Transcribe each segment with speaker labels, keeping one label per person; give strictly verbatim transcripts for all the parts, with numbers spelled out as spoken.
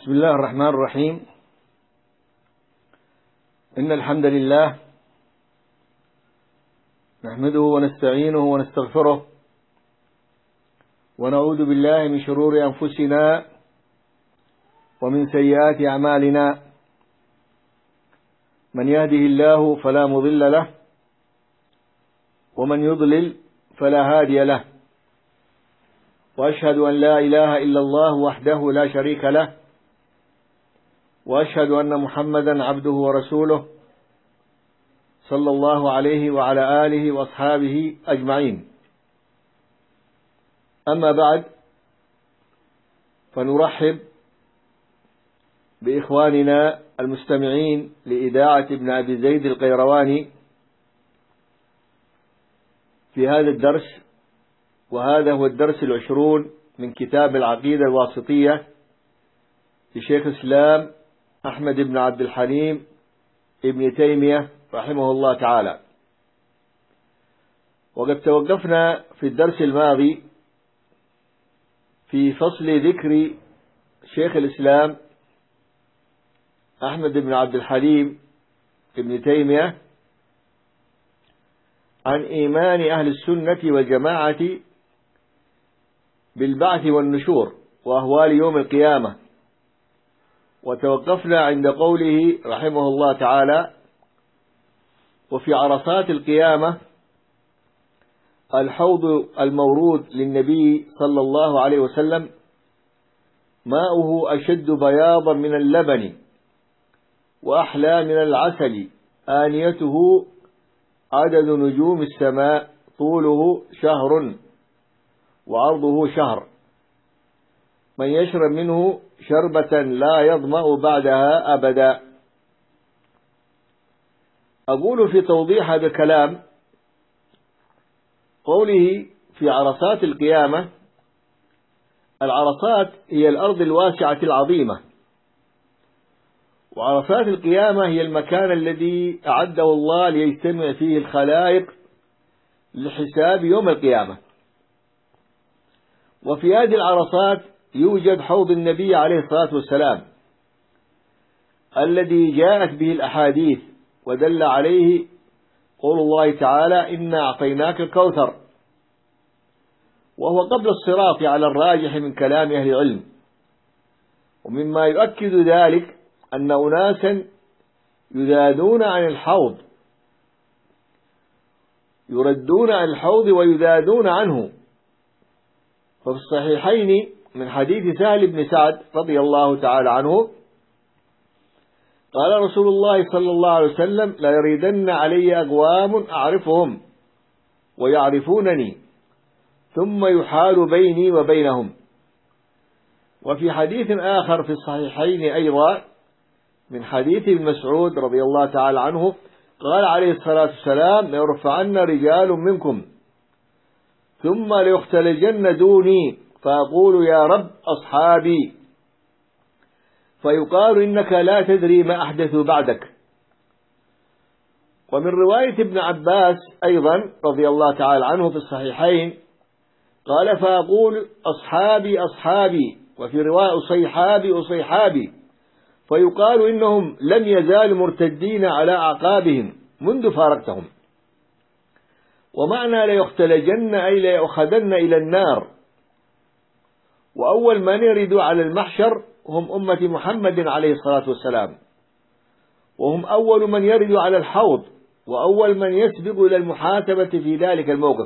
Speaker 1: بسم الله الرحمن الرحيم. إن الحمد لله نحمده ونستعينه ونستغفره ونعوذ بالله من شرور أنفسنا ومن سيئات أعمالنا. من يهده الله فلا مضل له ومن يضلل فلا هادي له، وأشهد أن لا إله إلا الله وحده لا شريك له، وأشهد أن محمدا عبده ورسوله صلى الله عليه وعلى آله وأصحابه أجمعين. أما بعد، فنرحب بإخواننا المستمعين لإذاعة ابن أبي زيد القيرواني في هذا الدرس، وهذا هو الدرس العشرون من كتاب العقيدة الواسطية لشيخ الإسلام أحمد بن عبد الحليم ابن تيمية رحمه الله تعالى. وقد توقفنا في الدرس الماضي في فصل ذكر شيخ الإسلام أحمد بن عبد الحليم ابن تيمية عن إيمان أهل السنة والجماعة بالبعث والنشور وأهوال يوم القيامة. وتوقفنا عند قوله رحمه الله تعالى: وفي عرصات القيامة الحوض المورود للنبي صلى الله عليه وسلم ماؤه أشد بياضا من اللبن وأحلى من العسل، آنيته عدد نجوم السماء، طوله شهر وعرضه شهر، من يشرب منه شربة لا يظمأ بعدها أبدا. أقول في توضيح هذا الكلام قوله في عرصات القيامة، العرصات هي الأرض الواسعة العظيمة، وعرصات القيامة هي المكان الذي أعده الله ليجتمع فيه الخلائق للحساب يوم القيامة. وفي هذه العرصات يوجد حوض النبي عليه الصلاة والسلام الذي جاءت به الأحاديث ودل عليه قول الله تعالى: إنا أعطيناك الكوثر، وهو قبل الصراط على الراجح من كلام أهل العلم. ومما يؤكد ذلك أن أناسا يذادون عن الحوض يردون عن الحوض ويذادون عنه. ففي الصحيحين من حديث سهل بن سعد رضي الله تعالى عنه قال رسول الله صلى الله عليه وسلم: لا يريدن علي أقوام أعرفهم ويعرفونني ثم يحال بيني وبينهم. وفي حديث آخر في الصحيحين أيضا من حديث ابن مسعود رضي الله تعالى عنه قال عليه الصلاة والسلام: ليرفعن رجال منكم ثم ليختلجن دوني فأقول يا رب أصحابي، فيقال إنك لا تدري ما أحدثوا بعدك. ومن رواية ابن عباس أيضا رضي الله تعالى عنه في الصحيحين قال: فأقول أصحابي أصحابي، وفي رواية أصيحابي أصيحابي، فيقال إنهم لم يزالوا مرتدين على أعقابهم منذ فارقتهم. ومعنى ليختلجن أي ليأخذن إلى النار. وأول من يردوا على المحشر هم أمة محمد عليه الصلاة والسلام، وهم أول من يردوا على الحوض، وأول من يسبق إلى المحاسبة في ذلك الموقف،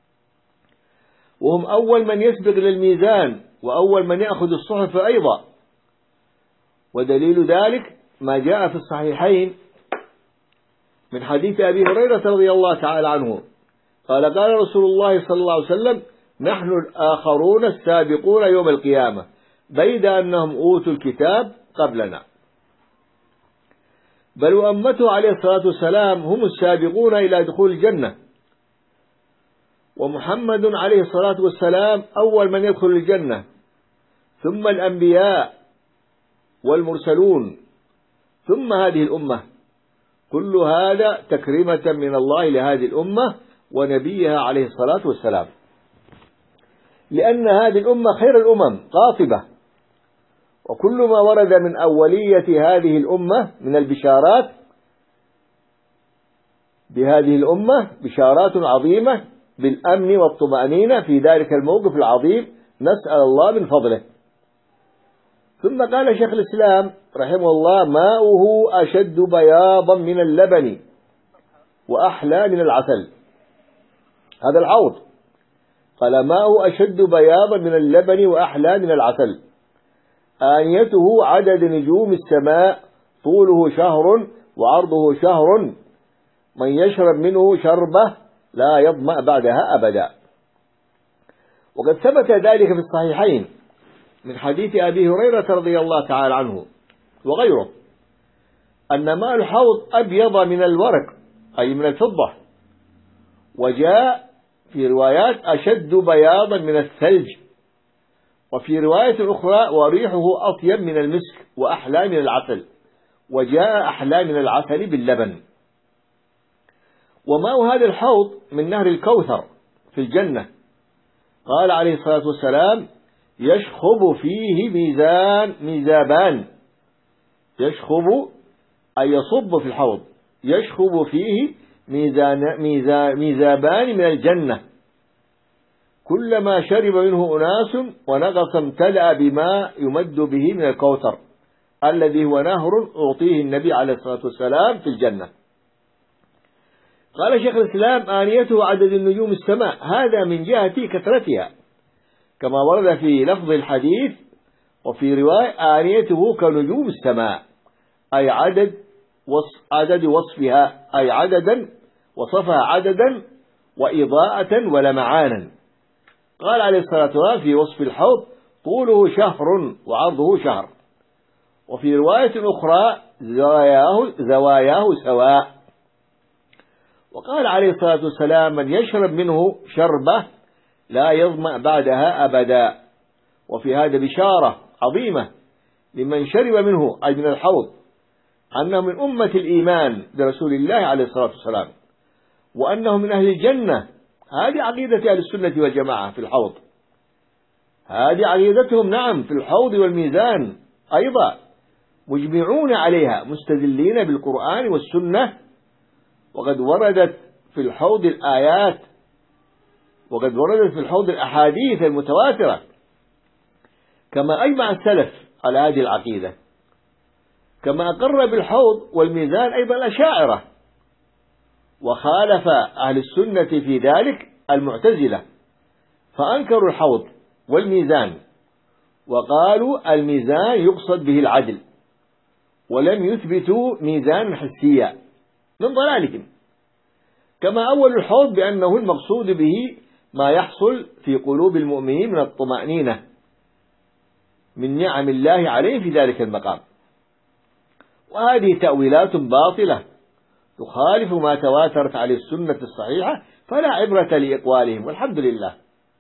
Speaker 1: وهم أول من يسبق إلى الميزان، وأول من يأخذ الصحف أيضا. ودليل ذلك ما جاء في الصحيحين من حديث أبي هريرة رضي الله تعالى عنه قال: قال رسول الله صلى الله عليه وسلم: نحن الآخرون السابقون يوم القيامة بيد أنهم أوتوا الكتاب قبلنا. بل وأمته عليه الصلاة والسلام هم السابقون إلى دخول الجنة، ومحمد عليه الصلاة والسلام أول من يدخل الجنة، ثم الأنبياء والمرسلون، ثم هذه الأمة. كل هذا تكريمة من الله لهذه الأمة ونبيها عليه الصلاة والسلام، لأن هذه الأمة خير الأمم قاطبة، وكل ما ورد من أولية هذه الأمة من البشارات بهذه الأمة بشارات عظيمة بالأمن والطمأنينة في ذلك الموقف العظيم، نسأل الله من فضله. ثم قال شيخ الإسلام رحمه الله: ماؤه أشد بياضا من اللبن وأحلى من العسل. هذا الحوض قال: ماؤه أشد بياضا من اللبن وأحلى من العسل. آنيته عدد نجوم السماء، طوله شهر وعرضه شهر، من يشرب منه شربة لا يظمأ بعدها أبدا. وقد ثبت ذلك في الصحيحين من حديث أبي هريرة رضي الله تعالى عنه وغيره أن ماء الحوض أبيض من الورق أي من الفضة، وجاء في روايات أشد بياضا من الثلج، وفي رواية أخرى وريحه أطيب من المسك وأحلى من العسل، وجاء أحلى من العسل باللبن. وماء هذا الحوض من نهر الكوثر في الجنة. قال عليه الصلاة والسلام: يشخب فيه ميزان ميزابان. يشخب أي يصب في الحوض، يشخب فيه ميزان ميزان ميزابان من الجنة، كلما شرب منه أناس ونغص امتلأ بما يمد به من الكوثر الذي هو نهر أعطيه النبي عليه الصلاة والسلام في الجنة. قال شيخ الإسلام: آنيته عدد النجوم السماء، هذا من جهة كثرتها كما ورد في لفظ الحديث، وفي رواية آنيته كنجوم السماء أي عدد وصف عدد وصفها أي عددا وصفها عددا وإضاءة ولمعانا. قال عليه الصلاة والسلام في وصف الحوض: طوله شهر وعرضه شهر. وفي رواية أخرى: زواياه, زواياه سواء. وقال عليه الصلاة والسلام: من يشرب منه شربة لا يظمأ بعدها أبدا. وفي هذا بشارة عظيمة لمن شرب منه أي من الحوض، أنه من أمة الإيمان برسول الله عليه الصلاة والسلام، وأنه من أهل الجنة. هذه عقيدة أهل السنة والجماعة في الحوض، هذه عقيدتهم نعم في الحوض والميزان أيضا، مجمعون عليها مستدلين بالقرآن والسنة. وقد وردت في الحوض الآيات، وقد وردت في الحوض الأحاديث المتواترة، كما أجمع السلف على هذه العقيدة. كما أقر بالحوض والميزان أيضا الأشاعرة، وخالف أهل السنة في ذلك المعتزلة، فأنكروا الحوض والميزان وقالوا الميزان يقصد به العدل، ولم يثبتوا ميزان حسيا من ضلالهم. كما أول الحوض بأنه المقصود به ما يحصل في قلوب المؤمنين من الطمأنينة من نعم الله عليه في ذلك المقام. وهذه تأويلات باطلة تخالف ما تواترت عليه السنة الصحيحة، فلا عبرة لإقوالهم، والحمد لله.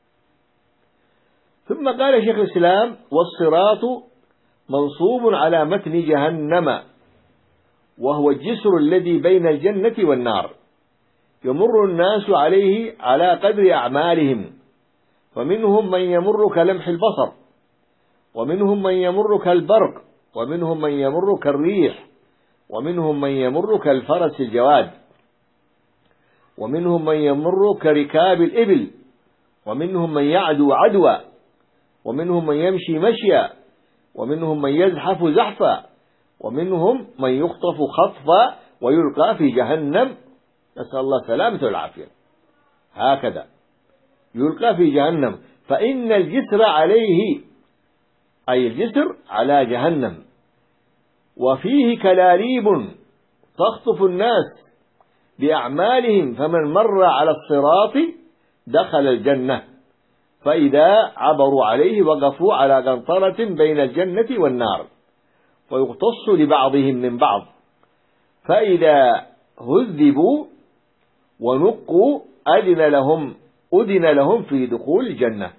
Speaker 1: ثم قال شيخ الإسلام: والصراط منصوب على متن جهنم، وهو الجسر الذي بين الجنة والنار، يمر الناس عليه على قدر أعمالهم، فمنهم من يمر كلمح البصر، ومنهم من يمر كالبرق، ومنهم من يمر كالريح، ومنهم من يمر كالفرس الجواد، ومنهم من يمر كركاب الإبل، ومنهم من يعدو عدوى، ومنهم من يمشي مشيا، ومنهم من يزحف زحفا، ومنهم من يخطف خطفا ويلقى في جهنم، نسأل الله السلامة والعافية. هكذا يلقى في جهنم، فإن الجسر عليه أي الجسر على جهنم، وفيه كلاليب تخطف الناس بأعمالهم، فمن مر على الصراط دخل الجنة، فإذا عبروا عليه وقفوا على قنطرة بين الجنة والنار، ويقتص لبعضهم من بعض، فإذا هذبوا ونقوا أذن لهم أذن لهم في دخول الجنة.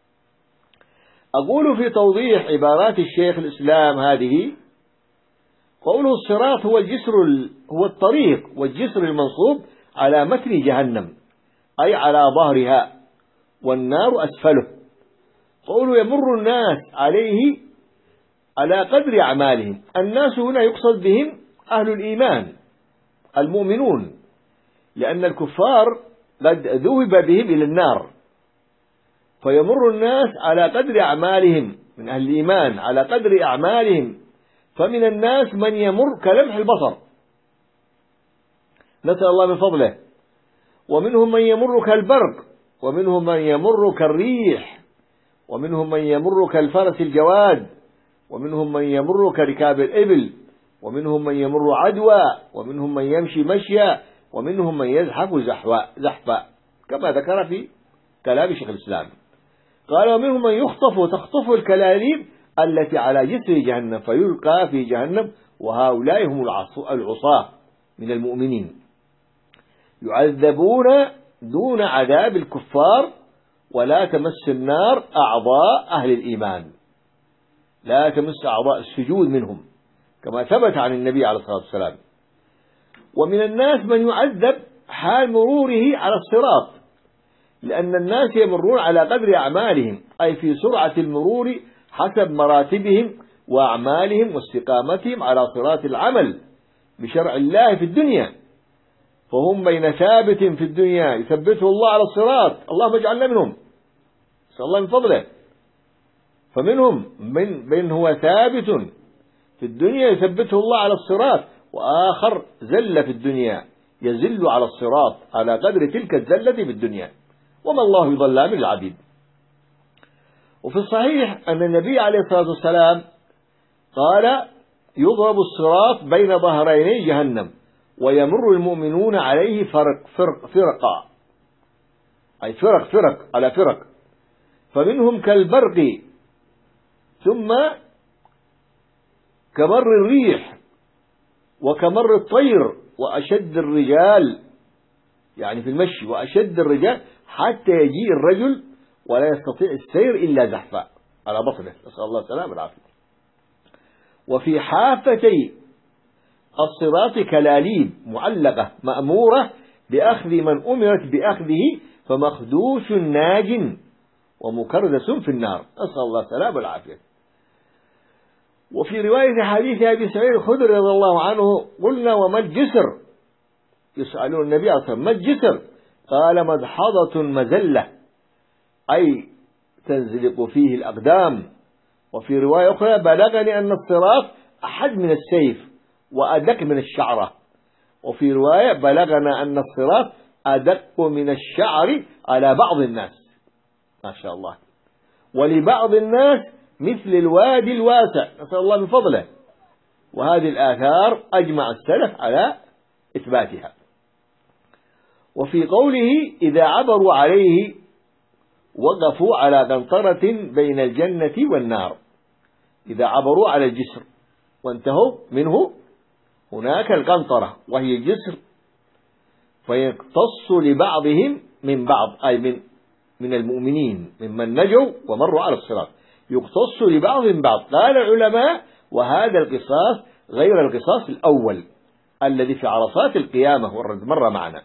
Speaker 1: أقول في توضيح عبارات الشيخ الإسلام هذه: قوله الصراط هو الجسر هو الطريق والجسر المنصوب على متن جهنم أي على ظهرها، والنار أسفله. قوله يمر الناس عليه على قدر أعمالهم. الناس هنا يقصد بهم أهل الإيمان المؤمنون، لأن الكفار قد ذهب بهم إلى النار، فيمر الناس على قدر أعمالهم من أهل الإيمان على قدر أعمالهم. فمن الناس من يمر كلمح البصر، نسأل الله من فضله، ومنهم من يمر كالبرق، ومنهم من يمر كالريح، ومنهم من يمر كالفرس الجواد، ومنهم من يمر كركاب الإبل، ومنهم من يمر عدوى، ومنهم من يمشي مشيا، ومنهم من يزحف زحفا كما ذكر في كلام شيخ الإسلام. قال ومنهم من يخطف وتخطف الكلاليب التي على جسر جهنم فيلقى في جهنم، وهؤلاء هم العصاة من المؤمنين، يعذبون دون عذاب الكفار، ولا تمس النار أعضاء أهل الإيمان، لا تمس أعضاء السجود منهم كما ثبت عن النبي عليه الصلاة والسلام. ومن الناس من يعذب حال مروره على الصراط، لأن الناس يمرون على قدر أعمالهم، أي في سرعة المرور حسب مراتبهم وأعمالهم واستقامتهم على صراط العمل بشرع الله في الدنيا. فهم بين ثابت في الدنيا يثبته الله على الصراط، اللهم اجعلنا منهم، نسأل الله من فضله. فمنهم من بين هو ثابت في الدنيا يثبته الله على الصراط، وآخر زل في الدنيا يزل على الصراط على قدر تلك الزلة في الدنيا، وما الله يظلم للعبيد. وفي الصحيح أن النبي عليه الصلاة والسلام قال يضرب الصراط بين ظهرين جهنم، ويمر المؤمنون عليه فرق فرق فرقا، أي فرق فرق على فرق، فمنهم كالبرق، ثم كمر الريح، وكمر الطير، وأشد الرجال يعني في المشي، وأشد الرجال حتى يجيء الرجل ولا يستطيع السير إلا زحفا على بطنه، نسأل الله السلامة والعافية. وفي حافتي الصراط كلاليب معلقة مأمورة بأخذ من أمرت بأخذه، فمخدوش ناج ومكردس في النار، نسأل الله السلامة والعافية. وفي رواية حديث أبي سعيد الخدري رضي الله عنه قلنا وما الجسر، يسألون النبي عليه الصلاة والسلام ما الجسر؟ قال مدحضة مزلة، أي تنزلق فيه الأقدام. وفي رواية أخرى بلغني أن الصراط أحد من السيف وأدق من الشعرة. وفي رواية بلغنا أن الصراط أدق من الشعر على بعض الناس، ما شاء الله، ولبعض الناس مثل الوادي الواسع، نسأل الله من فضله. وهذه الآثار أجمع السلف على إثباتها. وفي قوله إذا عبروا عليه وقفوا على قنطرة بين الجنة والنار، إذا عبروا على الجسر وانتهوا منه هناك القنطرة وهي الجسر، فيقتص لبعضهم من بعض، أي من من المؤمنين ممن نجوا ومروا على الصراط، يقتص لبعض من بعض. قال العلماء وهذا القصاص غير القصاص الأول الذي في عرصات القيامة والرد مر معنا،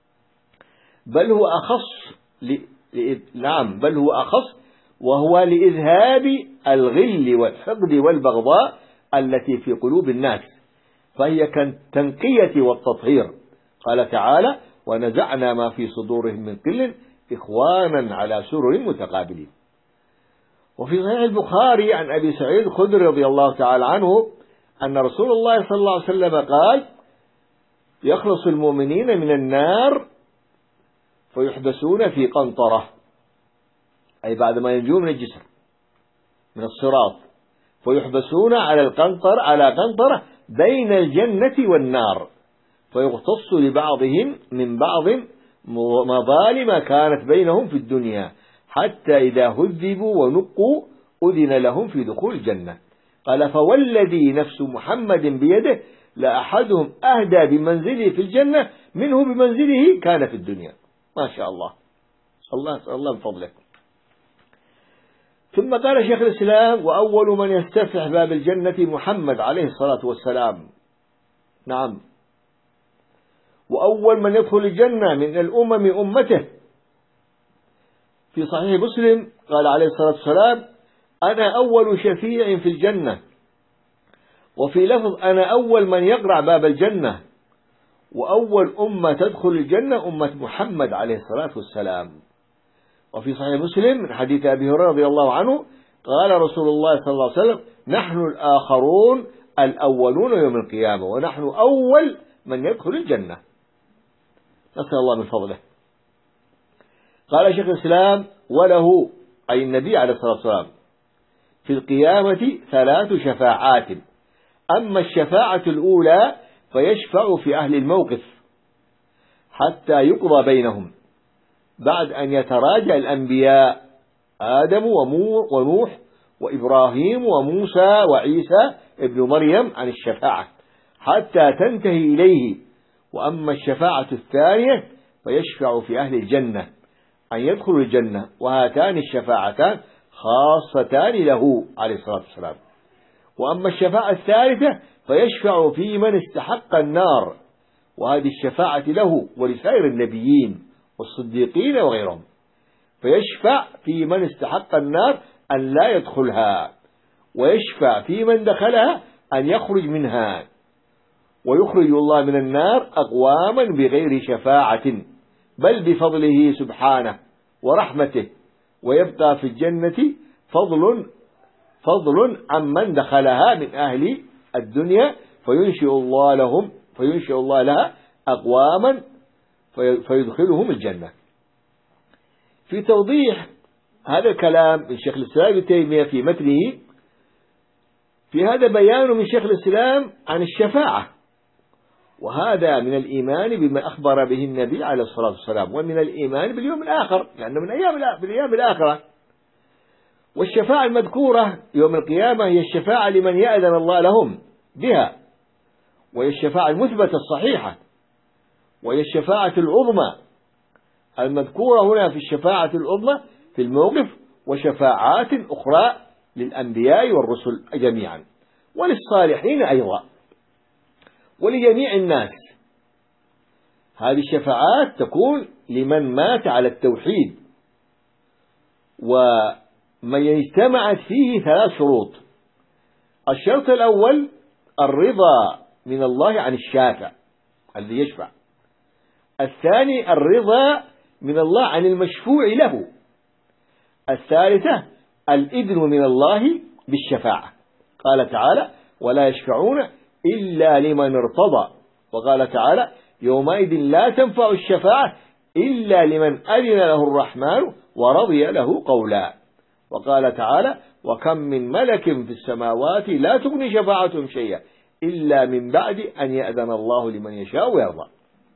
Speaker 1: بل هو أخص ل... ل... نعم بل هو أخص وهو لإذهاب الغل والحقد والبغضاء التي في قلوب الناس، فهي كالتنقية والتطهير. قال تعالى ونزعنا ما في صدورهم من قل إخوانا على سرر متقابلين. وفي صحيح البخاري عن أبي سعيد الخدري رضي الله تعالى عنه أن رسول الله صلى الله عليه وسلم قال يخلص المؤمنين من النار فيحبسون في قنطرة، أي بعد ما ينجون من الجسر من الصراط، فيحبسون على القنطر على قنطرة بين الجنة والنار، فيقتص لبعضهم من بعض مظالم كانت بينهم في الدنيا، حتى إذا هذبوا ونقوا أذن لهم في دخول الجنة. قال فوالذي نفس محمد بيده لأحدهم أهدى بمنزله في الجنة منه بمنزله كان في الدنيا، ما شاء الله، الله أسأل الله من فضله. ثم قال شيخ الإسلام وأول من يستفتح باب الجنة محمد عليه الصلاة والسلام، نعم، وأول من يدخل الجنة من الأمم أمته. في صحيح مسلم قال عليه الصلاة والسلام أنا أول شفيع في الجنة وفي لفظ أنا أول من يقرع باب الجنة، وأول أمة تدخل الجنة أمة محمد عليه الصلاة والسلام. وفي صحيح مسلم من حديث أبي هريرة رضي الله عنه قال رسول الله صلى الله عليه وسلم نحن الآخرون الأولون يوم القيامة، ونحن أول من يدخل الجنة، نسأل الله من فضله. قال شيخ الإسلام وله أي النبي عليه الصلاة والسلام في القيامة ثلاث شفاعات، أما الشفاعة الأولى فيشفع في أهل الموقف حتى يقضى بينهم بعد أن يتراجع الأنبياء آدم ونوح وإبراهيم وموسى وعيسى ابن مريم عن الشفاعة حتى تنتهي إليه. وأما الشفاعة الثانية فيشفع في أهل الجنة أن يدخلوا الجنة، وهاتان الشفاعتان خاصتان له عليه الصلاة والسلام. وأما الشفاعة الثالثة فيشفع في من استحق النار، وهذه الشفاعة له ولسائر النبيين والصديقين وغيرهم، فيشفع في من استحق النار أن لا يدخلها، ويشفع في من دخلها أن يخرج منها، ويخرج الله من النار أقواما بغير شفاعة بل بفضله سبحانه ورحمته، ويبقى في الجنة فضل فضل عمن دخلها من أهل الدنيا، فينشئ الله لهم فينشئ الله لها أقواما فيدخلهم الجنة. في توضيح هذا الكلام من شيخ الإسلام ابن تيمية في متنه، في هذا بيان من شيخ الإسلام عن الشفاعة، وهذا من الإيمان بما أخبر به النبي عليه الصلاة والسلام، ومن الإيمان باليوم الآخر لأنه من أيام بالأيام الآخرة. والشفاعة المذكورة يوم القيامة هي الشفاعة لمن يأذن الله لهم بها، وهي الشفاعة المثبتة الصحيحة، وهي الشفاعة العظمى المذكورة هنا في الشفاعة العظمى في الموقف، وشفاعات أخرى للأنبياء والرسل جميعا وللصالحين أيضا ولجميع الناس. هذه الشفاعات تكون لمن مات على التوحيد، ومن اجتمعت فيه ثلاث شروط. الشرط الأول الرضا من الله عن الشافع الذي يشفع. الثاني الرضا من الله عن المشفوع له. الثالثة الإذن من الله بالشفاعة. قال تعالى ولا يشفعون إلا لمن ارتضى، وقال تعالى يومئذ لا تنفع الشفاعة إلا لمن أذن له الرحمن ورضي له قولا. وقال تعالى وكم من ملك في السماوات لا تغني شفاعتهم شيئا إلا من بعد أن يأذن الله لمن يشاء ويرضى.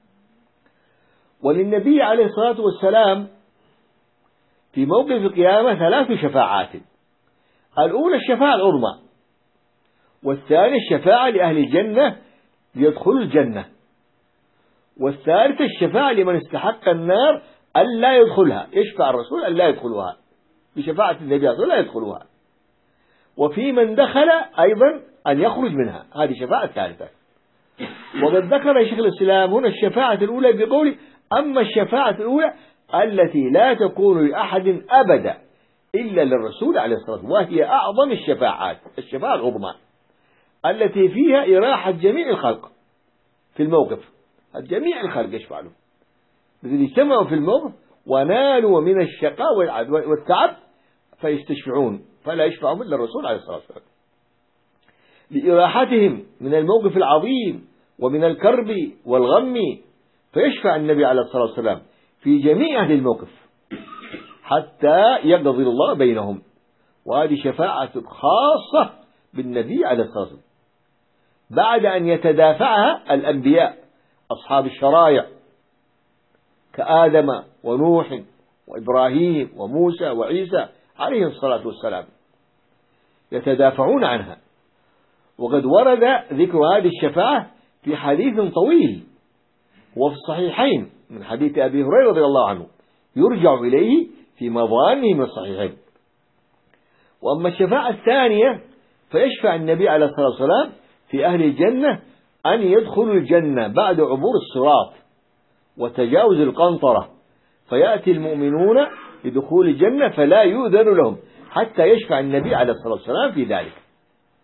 Speaker 1: وللنبي عليه الصلاة والسلام في موقف القيامة ثلاث شفاعات. الأولى الشفاعة العظمى، والثانية الشفاعة لأهل الجنة ليدخلوا الجنة، والثالثة الشفاعة لمن استحق النار ألا يدخلها، يشفع الرسول ألا يدخلوها بشفاعة النبي صلى الله عليه وسلم لا يدخلوها، وفي من دخل أيضا أن يخرج منها، هذه شفاعة ثالثة. وقد ذكر شيخ الإسلام هنا الشفاعة الأولى بقوله أما الشفاعة الأولى التي لا تكون لأحد أبدا إلا للرسول عليه الصلاة والسلام، وهي أعظم الشفاعات، الشفاعة العظمى التي فيها إراحة جميع الخلق في الموقف، جميع الخلق يشفع له، الذين اجتمعوا في الموقف ونالوا من الشقاء والتعب فيستشفعون، فلا يشفعهم إلا الرسول عليه الصلاة والسلام لإراحتهم من الموقف العظيم ومن الكرب والغم، فيشفع النبي عليه الصلاة والسلام في جميع أهل الموقف حتى يقضي الله بينهم. وهذه شفاعة خاصة بالنبي عليه الصلاة والسلام بعد أن يتدافعها الأنبياء أصحاب الشرائع كآدم ونوح وإبراهيم وموسى وعيسى عليهم الصلاة والسلام، يتدافعون عنها. وقد ورد ذكر هذه الشفاعة في حديث طويل وفي الصحيحين من حديث أبي هريرة رضي الله عنه يرجع إليه في مظانه من الصحيحين. وأما الشفاعة الثانية فيشفع النبي عليه الصلاة والسلام في أهل الجنة أن يدخلوا الجنة بعد عبور الصراط وتجاوز القنطرة، فيأتي المؤمنون لدخول الجنة فلا يؤذن لهم حتى يشفع النبي عليه الصلاة والسلام في ذلك.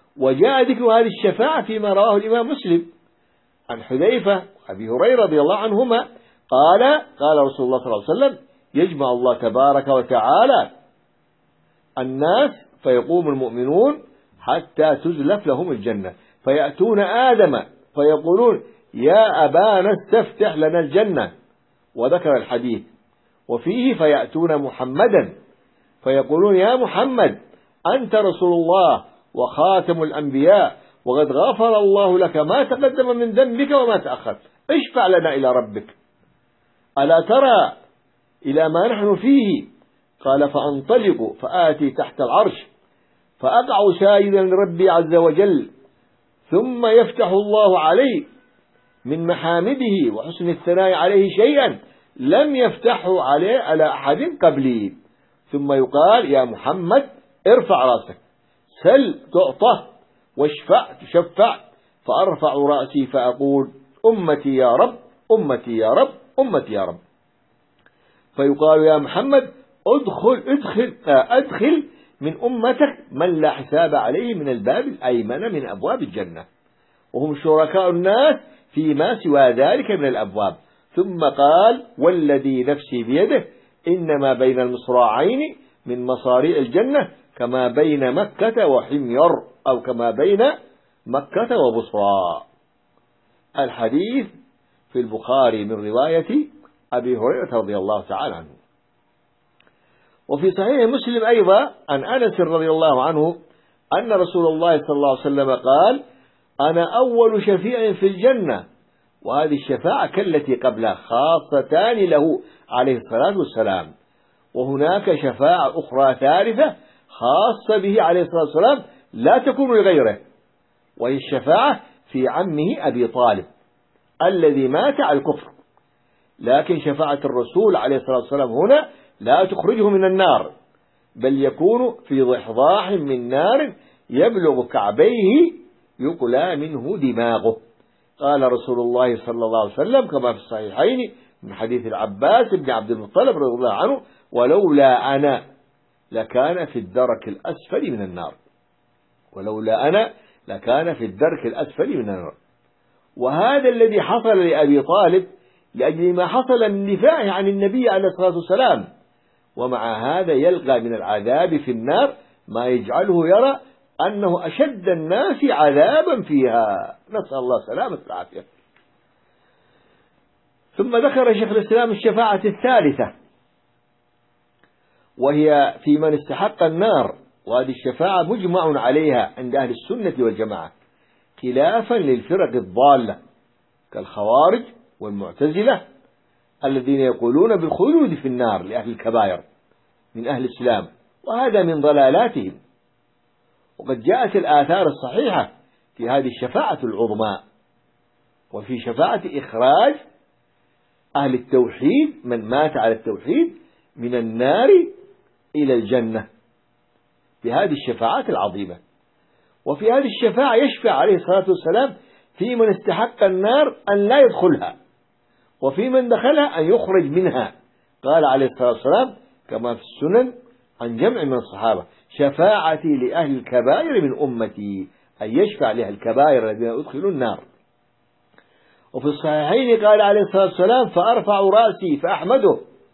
Speaker 1: وجاء ذكر هذه الشفاعة فيما رواه الإمام مسلم عن حذيفة وأبي هريرة رضي الله عنهما قال قال رسول الله صلى الله عليه وسلم: يجمع الله تبارك وتعالى الناس فيقوم المؤمنون حتى تزلف لهم الجنة، فيأتون آدم فيقولون: يا أبانا استفتح لنا الجنة، وذكر الحديث. وفيه: فيأتون محمدا فيقولون: يا محمد أنت رسول الله وخاتم الأنبياء، وقد غفر الله لك ما تقدم من ذنبك وما تأخر، اشفع لنا إلى ربك، ألا ترى إلى ما نحن فيه؟ قال: فأنطلق فآتي تحت العرش فأقع ساجدا لربي عز وجل، ثم يفتح الله علي من محامده وحسن الثناء عليه شيئا لم يفتحه عليه على أحد قبلي، ثم يقال: يا محمد ارفع رأسك، سل تعطى، واشفع تشفع، فأرفع رأسي فأقول: أمتي يا رب، أمتي يا رب، أمتي يا رب. فيقال: يا محمد ادخل ادخل أدخل من أمتك من لا حساب عليه من الباب الأيمن من أبواب الجنة، وهم شركاء الناس فيما سوى ذلك من الأبواب. ثم قال: والذي نفسي بيده إنما بين المصراعين من مصاريع الجنة كما بين مكة وحمير، أو كما بين مكة وبصرى. الحديث في البخاري من رواية أبي هريرة رضي الله تعالى عنه. وفي صحيح مسلم أيضا عن أنس رضي الله عنه أن رسول الله صلى الله عليه وسلم قال: أنا أول شفيع في الجنة. وهذه الشفاعة كالتي قبلها خاصتان له عليه الصلاة والسلام، وهناك شفاعة أخرى ثالثة خاصة به عليه الصلاة والسلام لا تكون لغيره، وهي الشفاعة في عمه أبي طالب الذي مات على الكفر. لكن شفاعة الرسول عليه الصلاة والسلام هنا لا تخرجه من النار، بل يكون في ضحضاح من نار يبلغ كعبيه يقلى منه دماغه. قال رسول الله صلى الله عليه وسلم كما في الصحيحين من حديث العباس بن عبد المطلب رضي الله عنه: ولولا أنا لكان في الدرك الأسفل من النار، ولولا أنا لكان في الدرك الأسفل من النار. وهذا الذي حصل لأبي طالب لأجل ما حصل من دفاعه عن النبي عليه الصلاة والسلام، ومع هذا يلقى من العذاب في النار ما يجعله يرى أنه أشد الناس عذابا فيها، نسأل الله سلامة العافية. ثم ذكر شيخ الإسلام الشفاعة الثالثة، وهي في من استحق النار، وهذه الشفاعة مجمع عليها عند أهل السنة والجماعة، خلافا للفرق الضالة كالخوارج والمعتزلة الذين يقولون بالخلود في النار لأهل الكبائر من أهل الإسلام، وهذا من ضلالاتهم. وقد جاءت الآثار الصحيحة في هذه الشفاعة العظمى، وفي شفاعة إخراج أهل التوحيد من مات على التوحيد من النار إلى الجنة بهذه الشفاعات العظيمة. وفي هذه الشفاعة يشفع عليه الصلاة والسلام في من استحق النار أن لا يدخلها، وفي من دخلها أن يخرج منها. قال عليه الصلاة والسلام كما في السنن عن جمع من الصحابة: شفاعتي لأهل الكبائر من أمتي، أن يشفع لأهل الكبائر الذين يدخلون النار. وفي الصحيحين قال عليه الصلاة والسلام: فأرفع رأسي فأحمده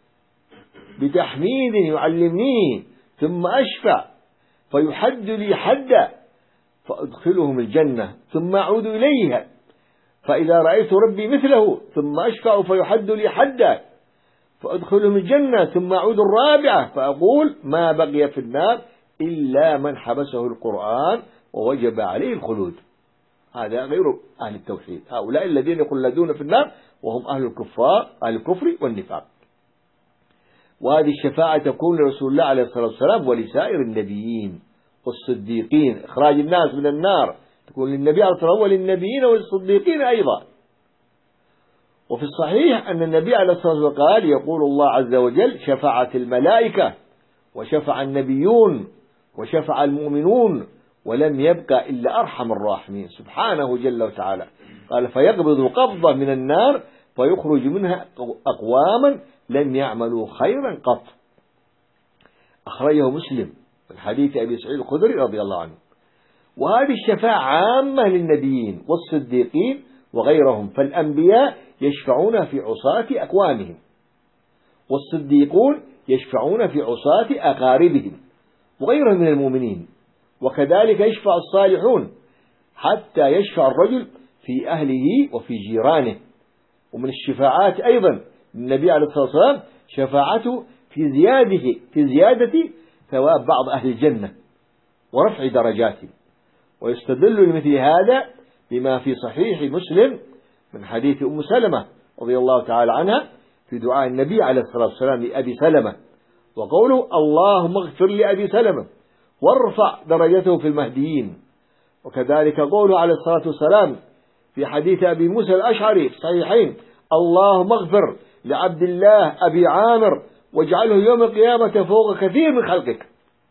Speaker 1: بتحميد يعلمنيه، ثم أشفع فيحد لي حدا فأدخلهم الجنة، ثم أعود إليها فإذا رأيت ربي مثله، ثم أشفع فيحد لي حدا فأدخلهم الجنة، ثم أعود الرابعة فأقول: ما بقي في النار إلا من حبسه القرآن ووجب عليه الخلود. هذا غير أهل التوحيد، هؤلاء الذين يخلدون في النار وهم أهل الكفار، أهل الكفر والنفاق. وهذه الشفاعة تكون لرسول الله عليه الصلاة والسلام ولسائر النبيين والصديقين، إخراج الناس من النار تكون للنبي عليه الصلاة والسلام وللنبيين والصديقين أيضا. وفي الصحيح أن النبي عليه الصلاة والسلام قال: يقول الله عز وجل: شفعت الملائكة وشفع النبيون وشفع المؤمنون ولم يبقى إلا أرحم الراحمين سبحانه جل وتعالى. قال: فيقبض القبضة من النار فيخرج منها أقواما لم يعملوا خيرا قط. أخرجه مسلم من حديث أبي سعيد الخدري رضي الله عنه. وهذه الشفاعة عامة للنبيين والصديقين وغيرهم، فالأنبياء يشفعون في عصاة أقوامهم، والصديقون يشفعون في عصاة أقاربهم وغيرهم من المؤمنين، وكذلك يشفع الصالحون حتى يشفع الرجل في أهله وفي جيرانه. ومن الشفاعات أيضا النبي عليه الصلاة والسلام شفاعته في زيادة في زيادة ثواب بعض أهل الجنة ورفع درجاتهم. ويستدل لمثل هذا بما في صحيح مسلم من حديث أم سلمة رضي الله تعالى عنها في دعاء النبي عليه الصلاة والسلام لأبي سلمة، وقوله اللهم اغفر لأبي سلمة وارفع درجته في المهديين. وكذلك قوله عليه الصلاة والسلام في حديث أبي موسى الأشعري في الصحيحين اللهم اغفر لعبد الله أبي عامر واجعله يوم القيامة فوق كثير من خلقك.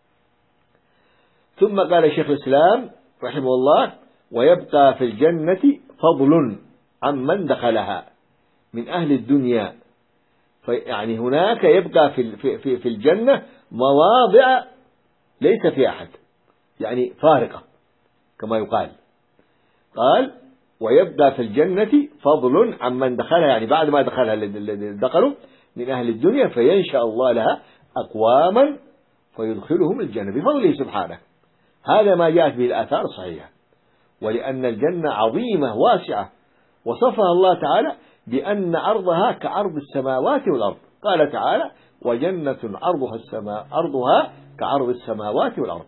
Speaker 1: ثم قال شيخ الإسلام رحمه الله ويبقى في الجنة فضل عمن دخلها من أهل الدنيا، يعني هناك يبقى في في في الجنة مواضع ليس في أحد، يعني فارقة كما يقال. قال ويبقى في الجنة فضل عمن دخلها، يعني بعد ما دخلها الذين دخلوا من أهل الدنيا فينشأ الله لها أقواما فيدخلهم الجنة بفضله سبحانه. هذا ما جاءت به الآثار الصحيحة. ولأن الجنة عظيمة واسعة وصفها الله تعالى بأن عرضها كعرض السماوات والأرض، قال تعالى وجنة عرضها السماء عرضها كعرض السماوات والأرض.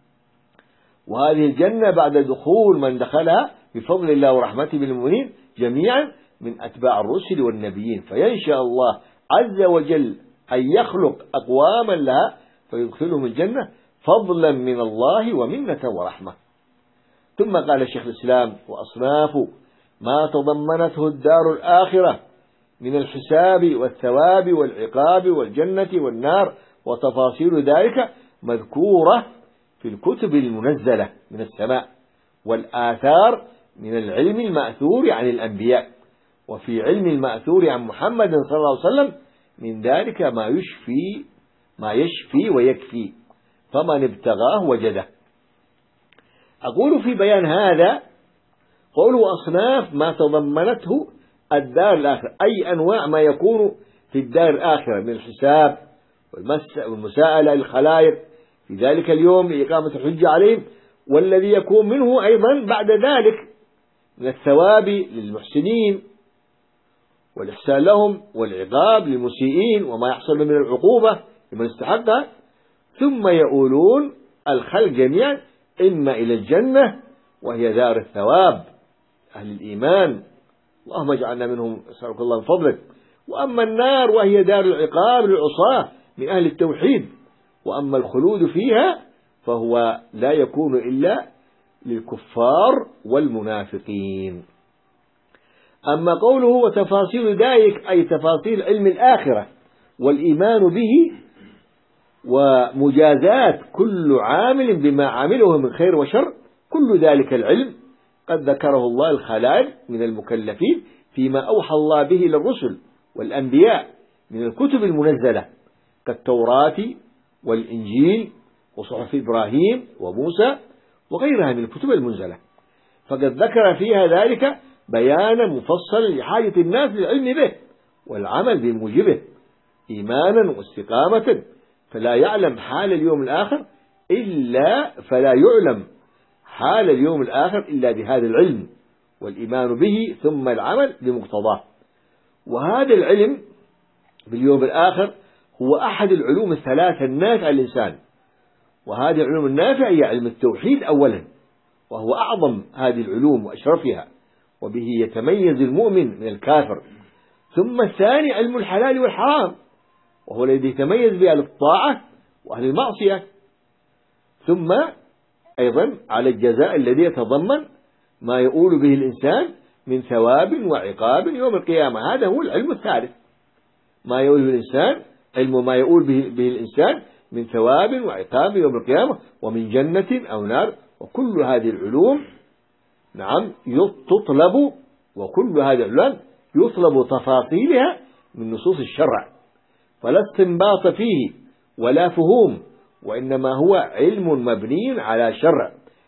Speaker 1: وهذه الجنة بعد دخول من دخلها بفضل الله ورحمته بالمؤمنين جميعا من أتباع الرسل والنبيين، فينشأ الله عز وجل أن يخلق أقواما لها فيدخلهم الجنة فضلا من الله ومنة ورحمة. ثم قال شيخ الإسلام وأصناف ما تضمنته الدار الآخرة من الحساب والثواب والعقاب والجنة والنار وتفاصيل ذلك مذكورة في الكتب المنزلة من السماء والآثار من العلم المأثور عن الأنبياء، وفي علم المأثور عن محمد صلى الله عليه وسلم من ذلك ما يشفي ما يشفي ويكفي، فمن ابتغاه وجده. أقول في بيان هذا قوله أصناف ما تضمنته الدار الآخرة، أي أنواع ما يكون في الدار الآخرة من الحساب والمساءلة للخلائق في ذلك اليوم لإقامة الحجة عليهم، والذي يكون منه أيضا بعد ذلك من الثواب للمحسنين والإحسان لهم والعقاب للمسيئين وما يحصل من العقوبة لمن استحقها. ثم يؤولون الخلق جميعا إما إلى الجنة وهي دار الثواب أهل الإيمان، اللهم اجعلنا منهم أسألك الله من فضلك، وأما النار وهي دار العقاب للعصاة من أهل التوحيد، وأما الخلود فيها فهو لا يكون إلا للكفار والمنافقين. أما قوله وتفاصيل ذلك أي تفاصيل علم الآخرة والإيمان به ومجازات كل عامل بما عمله من خير وشر، كل ذلك العلم قد ذكره الله الخلائق من المكلفين فيما أوحى الله به للرسل والأنبياء من الكتب المنزلة كالتوراة والإنجيل وصحف إبراهيم وموسى وغيرها من الكتب المنزلة، فقد ذكر فيها ذلك بيانا مفصلا لحاجة الناس للعلم به والعمل بموجبه إيمانا واستقامة، فلا يعلم حال اليوم الآخر إلا فلا يعلم حال اليوم الآخر إلا بهذا العلم والإيمان به ثم العمل بمقتضاه. وهذا العلم باليوم الآخر هو أحد العلوم الثلاثة النافعة للإنسان، وهذه العلوم النافعة هي علم التوحيد أولا، وهو أعظم هذه العلوم وأشرفها، وبه يتميز المؤمن من الكافر. ثم الثاني علم الحلال والحرام، وهو الذي يتميز به أهل الطاعة وأهل المعصية. ثم أيضا على الجزاء الذي يتضمن ما يؤول به الإنسان من ثواب وعقاب يوم القيامة، هذا هو العلم الثالث، ما يؤول به الإنسان علم ما يؤول به, به الإنسان من ثواب وعقاب يوم القيامة ومن جنة أو نار. وكل هذه العلوم نعم تطلب، وكل هذه العلوم يطلب تفاصيلها من نصوص الشرع، فلا استنباط فيه ولا فهوم، وإنما هو علم مبني على شرع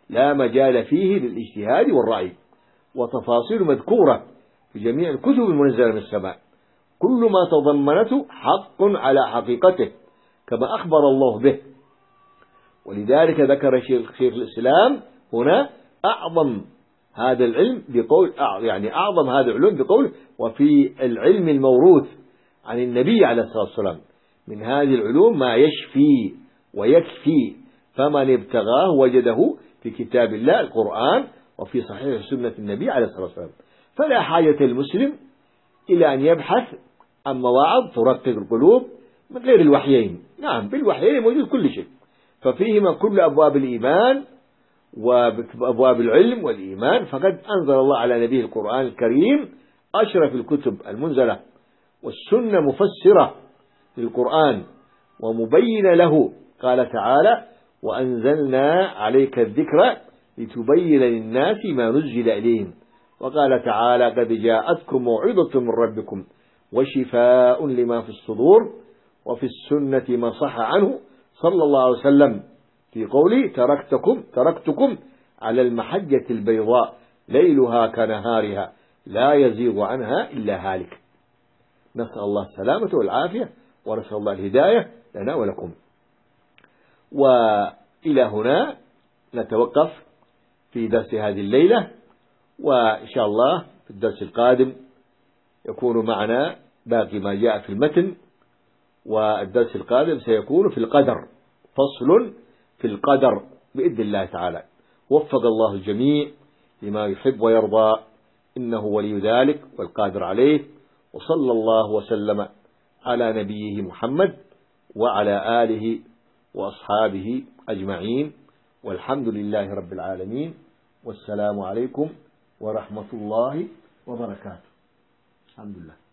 Speaker 1: لا مجال فيه للاجتهاد والرأي، وتفاصيل مذكورة في جميع الكتب المنزلة من السماء، كل ما تضمنته حق على حقيقته كما أخبر الله به. ولذلك ذكر شيخ الإسلام هنا أعظم هذا العلم بقول يعني أعظم هذا العلوم بقول وفي العلم الموروث عن النبي عليه الصلاة والسلام من هذه العلوم ما يشفي ويكفي، فمن ابتغاه وجده في كتاب الله القرآن وفي صحيح سنة النبي عليه الصلاة والسلام. فلا حاجة المسلم إلى أن يبحث عن مواعظ ترقق القلوب من غير الوحيين. نعم، بالوحيين موجود كل شيء، ففيهما كل أبواب الإيمان وأبواب العلم والإيمان. فقد أنزل الله على نبيه القرآن الكريم أشرف الكتب المنزلة، والسنة مفسرة للقرآن ومبينة له. قال تعالى: وأنزلنا عليك الذكر لتبين للناس ما نزل إليهم. وقال تعالى: قد جاءتكم موعظة من ربكم وشفاء لما في الصدور. وفي السنة ما صح عنه صلى الله عليه وسلم في قوله: تركتكم تركتكم على المحجة البيضاء ليلها كنهارها لا يزيغ عنها إلا هالك. نسأل الله السلامة والعافية، ونسأل الله الهداية لنا ولكم. وإلى هنا نتوقف في درس هذه الليلة، وإن شاء الله في الدرس القادم يكون معنا باقي ما جاء في المتن. والدرس القادم سيكون في القدر، فصل في القدر بإذن الله تعالى. وفق الله الجميع لما يحب ويرضى، إنه ولي ذلك والقادر عليه. وصلى الله وسلم على نبيه محمد وعلى آله وأصحابه أجمعين، والحمد لله رب العالمين، والسلام عليكم ورحمة الله وبركاته. الحمد لله.